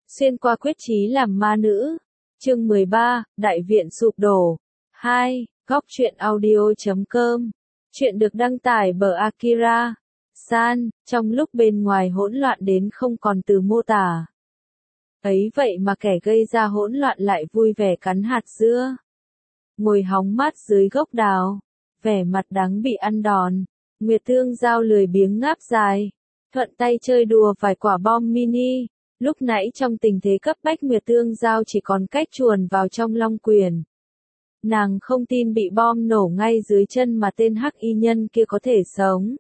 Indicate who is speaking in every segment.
Speaker 1: Xuyên qua quyết chí làm ma nữ. Chương 13, Đại viện sụp đổ. 2. Góc truyện audio.com. Chuyện được đăng tải bởi Akira San, trong lúc bên ngoài hỗn loạn đến không còn từ mô tả. Ấy vậy mà kẻ gây ra hỗn loạn lại vui vẻ cắn hạt dưa. Ngồi hóng mát dưới gốc đào, vẻ mặt đáng bị ăn đòn. Nguyệt Thương Giao lười biếng ngáp dài, thuận tay chơi đùa vài quả bom mini. Lúc nãy trong tình thế cấp bách Nguyệt Thương Giao chỉ còn cách chuồn vào trong Long Quyền. Nàng không tin bị bom nổ ngay dưới chân mà tên hắc y nhân kia có thể sống.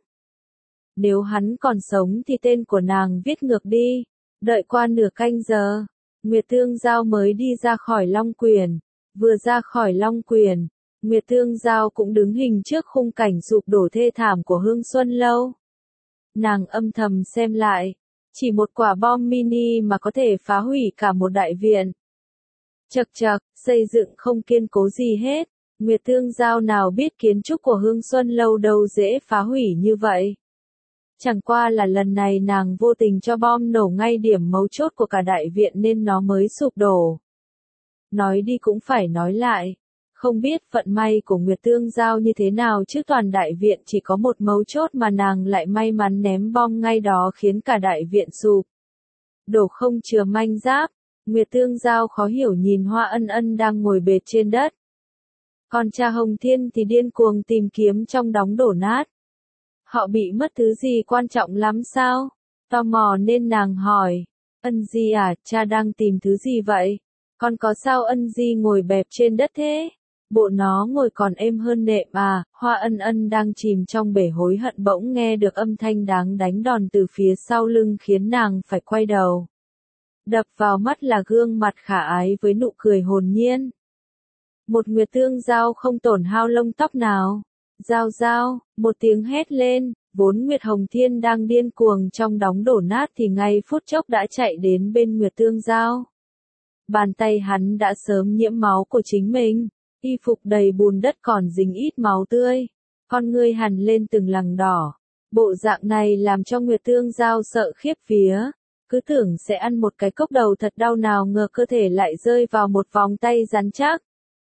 Speaker 1: Nếu hắn còn sống thì tên của nàng viết ngược đi. Đợi qua nửa canh giờ, Nguyệt Thương Giao mới đi ra khỏi Long Quyền. Vừa ra khỏi Long Quyền, Nguyệt Thương Giao cũng đứng hình trước khung cảnh sụp đổ thê thảm của Hương Xuân Lâu. Nàng âm thầm xem lại, chỉ một quả bom mini mà có thể phá hủy cả một đại viện. Chậc chậc, xây dựng không kiên cố gì hết. Nguyệt Thương Giao nào biết kiến trúc của Hương Xuân Lâu đâu dễ phá hủy như vậy. Chẳng qua là lần này nàng vô tình cho bom nổ ngay điểm mấu chốt của cả đại viện nên nó mới sụp đổ. Nói đi cũng phải nói lại. Không biết vận may của Nguyệt Thương Giao như thế nào chứ toàn đại viện chỉ có một mấu chốt mà nàng lại may mắn ném bom ngay đó khiến cả đại viện sụp đổ không chừa manh giáp. Nguyệt Thương Giao khó hiểu nhìn Hoa Ân Ân đang ngồi bệt trên đất. Còn cha Hồng Thiên thì điên cuồng tìm kiếm trong đống đổ nát. Họ bị mất thứ gì quan trọng lắm sao? Tò mò nên nàng hỏi. Ân Di à, cha đang tìm thứ gì vậy? Con có sao Ân Di ngồi bẹp trên đất thế? Bộ nó ngồi còn êm hơn nệm à? Hoa Ân Ân đang chìm trong bể hối hận bỗng nghe được âm thanh đáng đánh đòn từ phía sau lưng khiến nàng phải quay đầu. Đập vào mắt là gương mặt khả ái với nụ cười hồn nhiên. Một Nguyệt Thương Giao không tổn hao lông tóc nào. Giao Giao, một tiếng hét lên, vốn Nguyệt Hồng Thiên đang điên cuồng trong đống đổ nát thì ngay phút chốc đã chạy đến bên Nguyệt Thương Giao. Bàn tay hắn đã sớm nhiễm máu của chính mình, y phục đầy bùn đất còn dính ít máu tươi, con ngươi hằn lên từng lằn đỏ. Bộ dạng này làm cho Nguyệt Thương Giao sợ khiếp vía, cứ tưởng sẽ ăn một cái cốc đầu thật đau nào ngờ cơ thể lại rơi vào một vòng tay rắn chắc.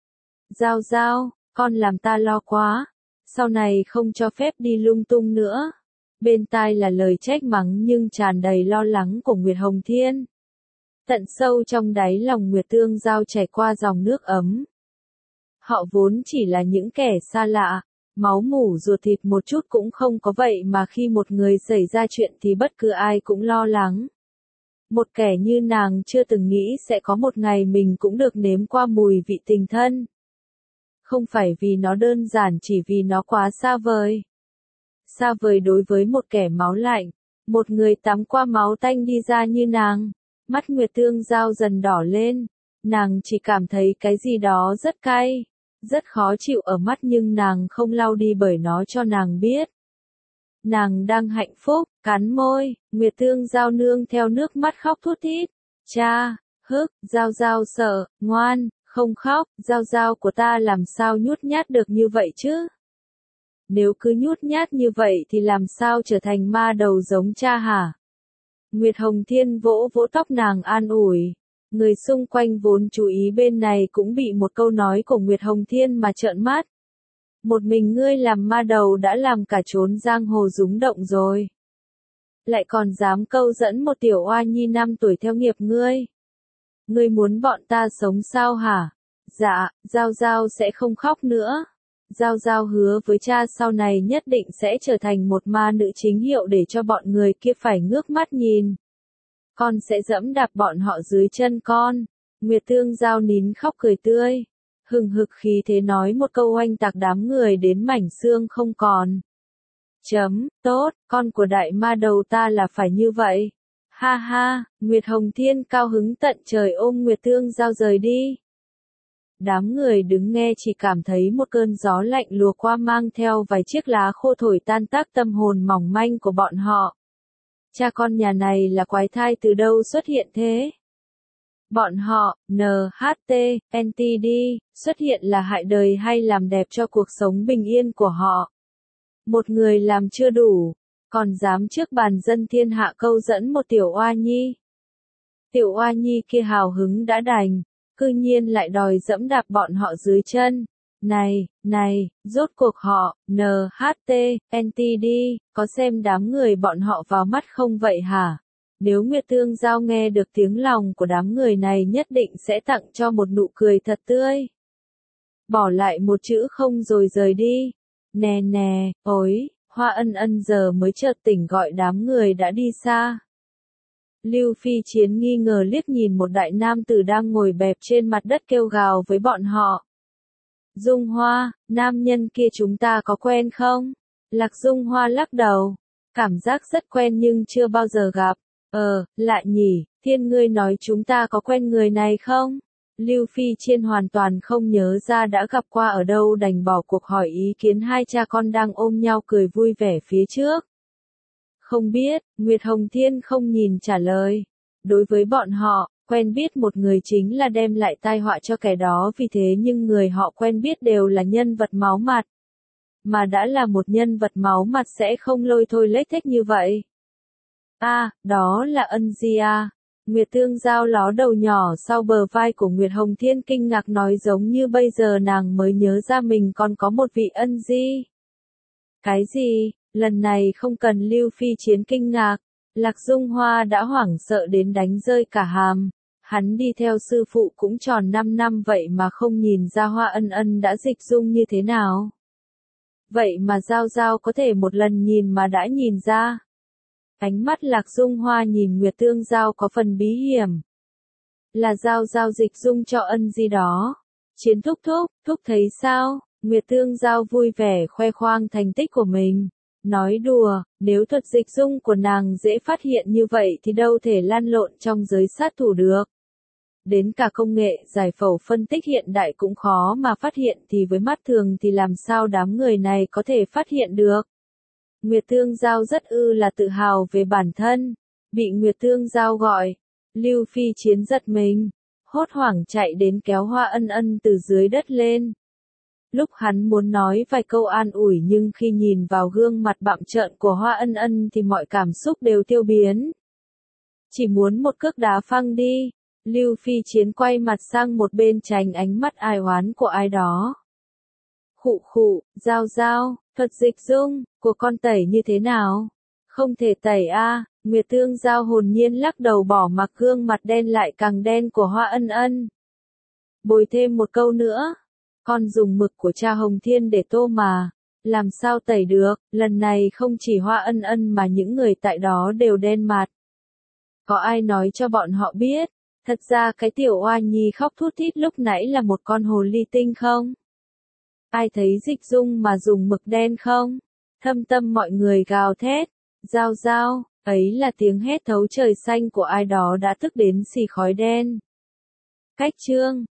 Speaker 1: Giao Giao, con làm ta lo quá, sau này không cho phép đi lung tung nữa. Bên tai là lời trách mắng nhưng tràn đầy lo lắng của Nguyệt Hồng Thiên. Tận sâu trong đáy lòng Nguyệt Thương Giao chảy qua dòng nước ấm. Họ vốn chỉ là những kẻ xa lạ, máu mủ ruột thịt một chút cũng không có vậy mà khi một người xảy ra chuyện thì bất cứ ai cũng lo lắng. Một kẻ như nàng chưa từng nghĩ sẽ có một ngày mình cũng được nếm qua mùi vị tình thân. Không phải vì nó đơn giản chỉ vì nó quá xa vời. Xa vời đối với một kẻ máu lạnh, một người tắm qua máu tanh đi ra như nàng. Mắt Nguyệt Thương Giao dần đỏ lên, nàng chỉ cảm thấy cái gì đó rất cay, rất khó chịu ở mắt nhưng nàng không lau đi bởi nó cho nàng biết. Nàng đang hạnh phúc, cắn môi, Nguyệt Thương Giao nương theo nước mắt khóc thút thít. Cha, hức, Giao Giao sợ, ngoan, không khóc, Giao Giao của ta làm sao nhút nhát được như vậy chứ? Nếu cứ nhút nhát như vậy thì làm sao trở thành ma đầu giống cha hả? Nguyệt Hồng Thiên vỗ vỗ tóc nàng an ủi. Người xung quanh vốn chú ý bên này cũng bị một câu nói của Nguyệt Hồng Thiên mà trợn mắt. Một mình ngươi làm ma đầu đã làm cả chốn giang hồ rúng động rồi. Lại còn dám câu dẫn một tiểu oa nhi 5 tuổi theo nghiệp ngươi. Ngươi muốn bọn ta sống sao hả? Dạ, Giao Giao sẽ không khóc nữa. Giao Giao hứa với cha sau này nhất định sẽ trở thành một ma nữ chính hiệu để cho bọn người kia phải ngước mắt nhìn. Con sẽ giẫm đạp bọn họ dưới chân con. Nguyệt Thương Giao nín khóc cười tươi. Hừng hực khí thế nói một câu oanh tạc đám người đến mảnh xương không còn. Tốt, con của đại ma đầu ta là phải như vậy. Ha ha, Nguyệt Hồng Thiên cao hứng tận trời ôm Nguyệt Thương Giao rời đi. Đám người đứng nghe chỉ cảm thấy một cơn gió lạnh lùa qua mang theo vài chiếc lá khô thổi tan tác tâm hồn mỏng manh của bọn họ. Cha con nhà này là quái thai từ đâu xuất hiện thế? Bọn họ, NHT, NTD, xuất hiện là hại đời hay làm đẹp cho cuộc sống bình yên của họ? Một người làm chưa đủ, còn dám trước bàn dân thiên hạ câu dẫn một tiểu oa nhi. Tiểu oa nhi kia hào hứng đã đành, cư nhiên lại đòi dẫm đạp bọn họ dưới chân. Này, rốt cuộc họ, NHT, NTD, có xem đám người bọn họ vào mắt không vậy hả? Nếu Nguyệt Tương Giao nghe được tiếng lòng của đám người này nhất định sẽ tặng cho một nụ cười thật tươi. Bỏ lại một chữ không rồi rời đi. Nè, ối, Hoa Ân Ân giờ mới chợt tỉnh gọi đám người đã đi xa. Lưu Phi Chiến nghi ngờ liếc nhìn một đại nam tử đang ngồi bẹp trên mặt đất kêu gào với bọn họ. Dung Hoa, nam nhân kia chúng ta có quen không? Lạc Dung Hoa lắc đầu. Cảm giác rất quen nhưng chưa bao giờ gặp. Lạ nhỉ, Thiên ngươi nói chúng ta có quen người này không? Lưu Phi Chiến hoàn toàn không nhớ ra đã gặp qua ở đâu, đành bỏ cuộc hỏi ý kiến hai cha con đang ôm nhau cười vui vẻ phía trước. Không biết, Nguyệt Hồng Thiên không nhìn trả lời. Đối với bọn họ, quen biết một người chính là đem lại tai họa cho kẻ đó, vì thế nhưng người họ quen biết đều là nhân vật máu mặt. Mà đã là một nhân vật máu mặt sẽ không lôi thôi lếch thếch như vậy. Đó là Ân Di à. Nguyệt Tương Giao ló đầu nhỏ sau bờ vai của Nguyệt Hồng Thiên kinh ngạc nói giống như bây giờ nàng mới nhớ ra mình còn có một vị Ân Di. Cái gì? Lần này không cần Lưu Phi Chiến kinh ngạc. Lạc Dung Hoa đã hoảng sợ đến đánh rơi cả hàm. Hắn đi theo sư phụ cũng tròn 5 năm vậy mà không nhìn ra Hoa Ân Ân đã dịch dung như thế nào. Vậy mà Giao Giao có thể một lần nhìn mà đã nhìn ra. Ánh mắt Lạc Dung Hoa nhìn Nguyệt Tương Giao có phần bí hiểm. Là Giao Giao dịch dung cho Ân Di đó. Chiến thúc thấy sao? Nguyệt Tương Giao vui vẻ khoe khoang thành tích của mình. Nói đùa, nếu thuật dịch dung của nàng dễ phát hiện như vậy thì đâu thể lăn lộn trong giới sát thủ được. Đến cả công nghệ giải phẫu phân tích hiện đại cũng khó mà phát hiện thì với mắt thường thì làm sao đám người này có thể phát hiện được. Nguyệt Tương Giao rất là tự hào về bản thân. Bị Nguyệt Tương Giao gọi, Lưu Phi Chiến giật mình, hốt hoảng chạy đến kéo Hoa Ân Ân từ dưới đất lên. Lúc hắn muốn nói vài câu an ủi nhưng khi nhìn vào gương mặt bặm trợn của Hoa Ân Ân thì mọi cảm xúc đều tiêu biến. Chỉ muốn một cước đá phăng đi. Lưu Phi Chiến quay mặt sang một bên tránh ánh mắt ai oán của ai đó. Khụ, Giao, thuật dịch dung của con tẩy như thế nào? Không thể tẩy à? Nguyệt Tương Giao hồn nhiên lắc đầu bỏ mặc gương mặt đen lại càng đen của Hoa Ân Ân. Bồi thêm một câu nữa. Con dùng mực của cha Hồng Thiên để tô mà. Làm sao tẩy được? Lần này không chỉ Hoa Ân Ân mà những người tại đó đều đen mặt. Có ai nói cho bọn họ biết? Thật ra cái tiểu oa nhi khóc thút thít lúc nãy là một con hồ ly tinh không? Ai thấy dịch dung mà dùng mực đen không? Thâm tâm mọi người gào thét. Giao, ấy là tiếng hét thấu trời xanh của ai đó đã tức đến xì khói đen. Cách chương